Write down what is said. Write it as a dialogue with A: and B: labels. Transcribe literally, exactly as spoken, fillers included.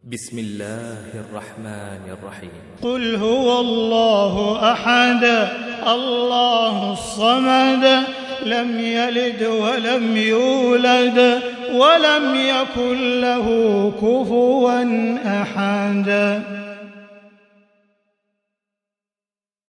A: بسم الله الرحمن الرحيم.
B: قل هو الله أحد الله الصمد لم يلد ولم يولد ولم يكن له كفوا أحد.